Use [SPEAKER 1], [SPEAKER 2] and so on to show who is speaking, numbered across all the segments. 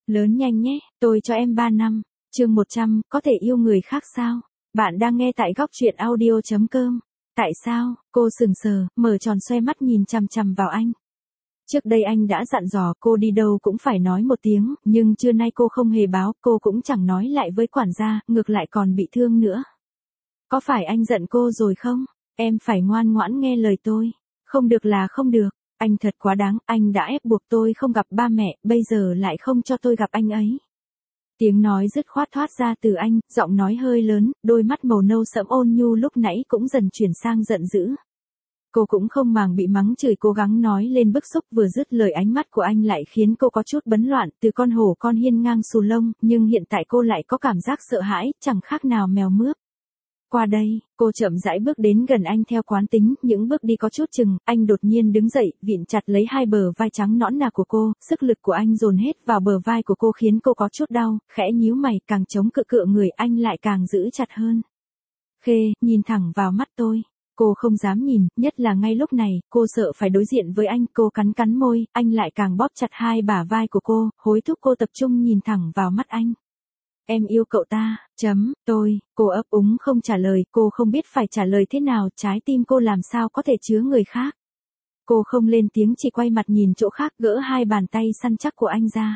[SPEAKER 1] Lớn nhanh nhé, tôi cho em 3 năm. Chương 100, có thể yêu người khác sao? Bạn đang nghe tại góc truyện audio.com. Tại sao? Cô sững sờ, mở tròn xoe mắt nhìn chằm chằm vào anh. Trước đây anh đã dặn dò cô đi đâu cũng phải nói một tiếng, nhưng trưa nay cô không hề báo, cô cũng chẳng nói lại với quản gia, ngược lại còn bị thương nữa. Có phải anh giận cô rồi không? Em phải ngoan ngoãn nghe lời tôi. Không được là không được. Anh thật quá đáng, anh đã ép buộc tôi không gặp ba mẹ, bây giờ lại không cho tôi gặp anh ấy. Tiếng nói dứt khoát thoát ra từ anh, giọng nói hơi lớn, đôi mắt màu nâu sẫm ôn nhu lúc nãy cũng dần chuyển sang giận dữ. Cô cũng không màng bị mắng chửi, cố gắng nói lên bức xúc, vừa dứt lời ánh mắt của anh lại khiến cô có chút bấn loạn, từ con hổ con hiên ngang xù lông, nhưng hiện tại cô lại có cảm giác sợ hãi, chẳng khác nào mèo mướp. Qua đây, cô chậm rãi bước đến gần anh theo quán tính, những bước đi có chút chừng, anh đột nhiên đứng dậy, vịn chặt lấy hai bờ vai trắng nõn nà của cô, sức lực của anh dồn hết vào bờ vai của cô khiến cô có chút đau, khẽ nhíu mày, càng chống cự cựa người anh lại càng giữ chặt hơn. Khê, nhìn thẳng vào mắt tôi. Cô không dám nhìn, nhất là ngay lúc này, cô sợ phải đối diện với anh, cô cắn cắn môi, anh lại càng bóp chặt hai bả vai của cô, hối thúc cô tập trung nhìn thẳng vào mắt anh. Em yêu cậu ta, cô ấp úng không trả lời, cô không biết phải trả lời thế nào, trái tim cô làm sao có thể chứa người khác. Cô không lên tiếng, chỉ quay mặt nhìn chỗ khác, gỡ hai bàn tay săn chắc của anh ra.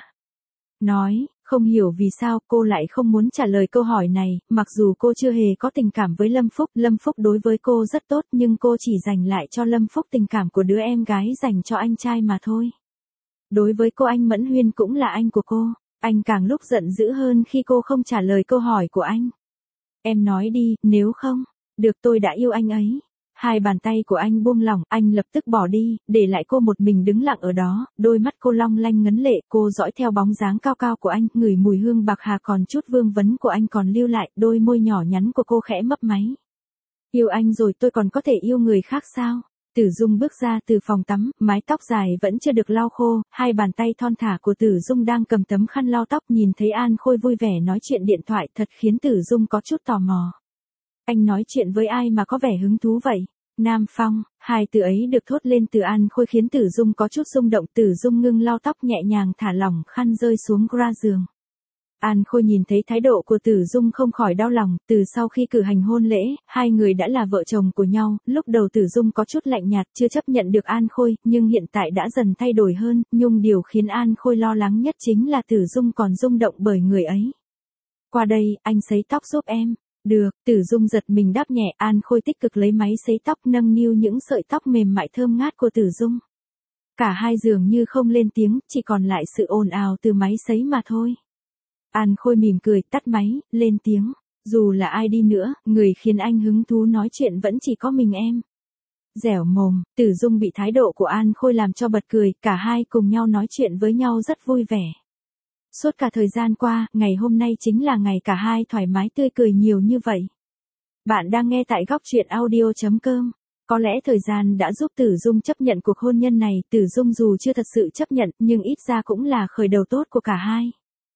[SPEAKER 1] Nói, không hiểu vì sao cô lại không muốn trả lời câu hỏi này, mặc dù cô chưa hề có tình cảm với Lâm Phúc đối với cô rất tốt nhưng cô chỉ dành lại cho Lâm Phúc tình cảm của đứa em gái dành cho anh trai mà thôi. Đối với cô anh Mẫn Huyên cũng là anh của cô. Anh càng lúc giận dữ hơn khi cô không trả lời câu hỏi của anh. Em nói đi, nếu không, được tôi đã yêu anh ấy. Hai bàn tay của anh buông lỏng, anh lập tức bỏ đi, để lại cô một mình đứng lặng ở đó, đôi mắt cô long lanh ngấn lệ, cô dõi theo bóng dáng cao cao của anh, ngửi mùi hương bạc hà còn chút vương vấn của anh còn lưu lại, đôi môi nhỏ nhắn của cô khẽ mấp máy. Yêu anh rồi tôi còn có thể yêu người khác sao? Tử Dung bước ra từ phòng tắm, mái tóc dài vẫn chưa được lau khô, hai bàn tay thon thả của Tử Dung đang cầm tấm khăn lau tóc, nhìn thấy An Khôi vui vẻ nói chuyện điện thoại thật khiến Tử Dung có chút tò mò. Anh nói chuyện với ai mà có vẻ hứng thú vậy? Nam Phong, hai từ ấy được thốt lên từ An Khôi khiến Tử Dung có chút rung động, Tử Dung ngưng lau tóc nhẹ nhàng thả lỏng khăn rơi xuống gra giường. An Khôi nhìn thấy thái độ của Tử Dung không khỏi đau lòng, từ sau khi cử hành hôn lễ, hai người đã là vợ chồng của nhau, lúc đầu Tử Dung có chút lạnh nhạt chưa chấp nhận được An Khôi, nhưng hiện tại đã dần thay đổi hơn, nhưng điều khiến An Khôi lo lắng nhất chính là Tử Dung còn rung động bởi người ấy. Qua đây, anh sấy tóc giúp em. Được, Tử Dung giật mình đáp nhẹ, An Khôi tích cực lấy máy sấy tóc nâng niu những sợi tóc mềm mại thơm ngát của Tử Dung. Cả hai dường như không lên tiếng, chỉ còn lại sự ồn ào từ máy sấy mà thôi. An Khôi mỉm cười, tắt máy, lên tiếng. Dù là ai đi nữa, người khiến anh hứng thú nói chuyện vẫn chỉ có mình em. Dẻo mồm, Tử Dung bị thái độ của An Khôi làm cho bật cười, cả hai cùng nhau nói chuyện với nhau rất vui vẻ. Suốt cả thời gian qua, ngày hôm nay chính là ngày cả hai thoải mái tươi cười nhiều như vậy. Bạn đang nghe tại góc truyện audio.com. Có lẽ thời gian đã giúp Tử Dung chấp nhận cuộc hôn nhân này, Tử Dung dù chưa thật sự chấp nhận, nhưng ít ra cũng là khởi đầu tốt của cả hai.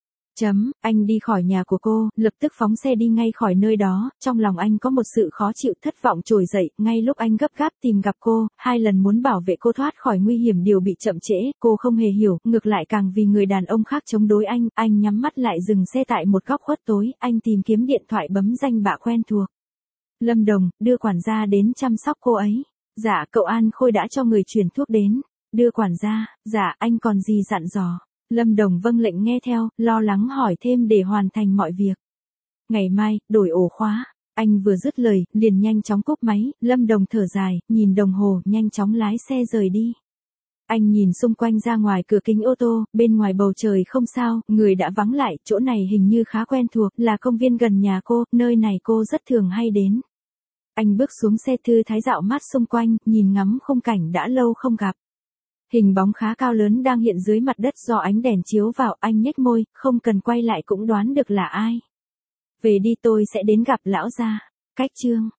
[SPEAKER 1] Anh đi khỏi nhà của cô, lập tức phóng xe đi ngay khỏi nơi đó, trong lòng anh có một sự khó chịu thất vọng trồi dậy, ngay lúc anh gấp gáp tìm gặp cô, hai lần muốn bảo vệ cô thoát khỏi nguy hiểm đều bị chậm trễ, cô không hề hiểu, ngược lại càng vì người đàn ông khác chống đối anh nhắm mắt lại dừng xe tại một góc khuất tối, anh tìm kiếm điện thoại bấm danh bạ quen thuộc. Lâm Đồng, đưa quản gia đến chăm sóc cô ấy. Dạ, cậu An Khôi đã cho người chuyển thuốc đến. Đưa quản gia, dạ, anh còn gì dặn dò? Lâm Đồng vâng lệnh nghe theo, lo lắng hỏi thêm để hoàn thành mọi việc. Ngày mai, đổi ổ khóa. Anh vừa dứt lời, liền nhanh chóng cúp máy, Lâm Đồng thở dài, nhìn đồng hồ, nhanh chóng lái xe rời đi. Anh nhìn xung quanh ra ngoài cửa kính ô tô, bên ngoài bầu trời không sao, người đã vắng lại, chỗ này hình như khá quen thuộc, là công viên gần nhà cô, nơi này cô rất thường hay đến. Anh bước xuống xe thư thái dạo mắt xung quanh, nhìn ngắm khung cảnh đã lâu không gặp. Hình bóng khá cao lớn đang hiện dưới mặt đất do ánh đèn chiếu vào, anh nhếch môi, không cần quay lại cũng đoán được là ai. Về đi tôi sẽ đến gặp lão gia. Cách chương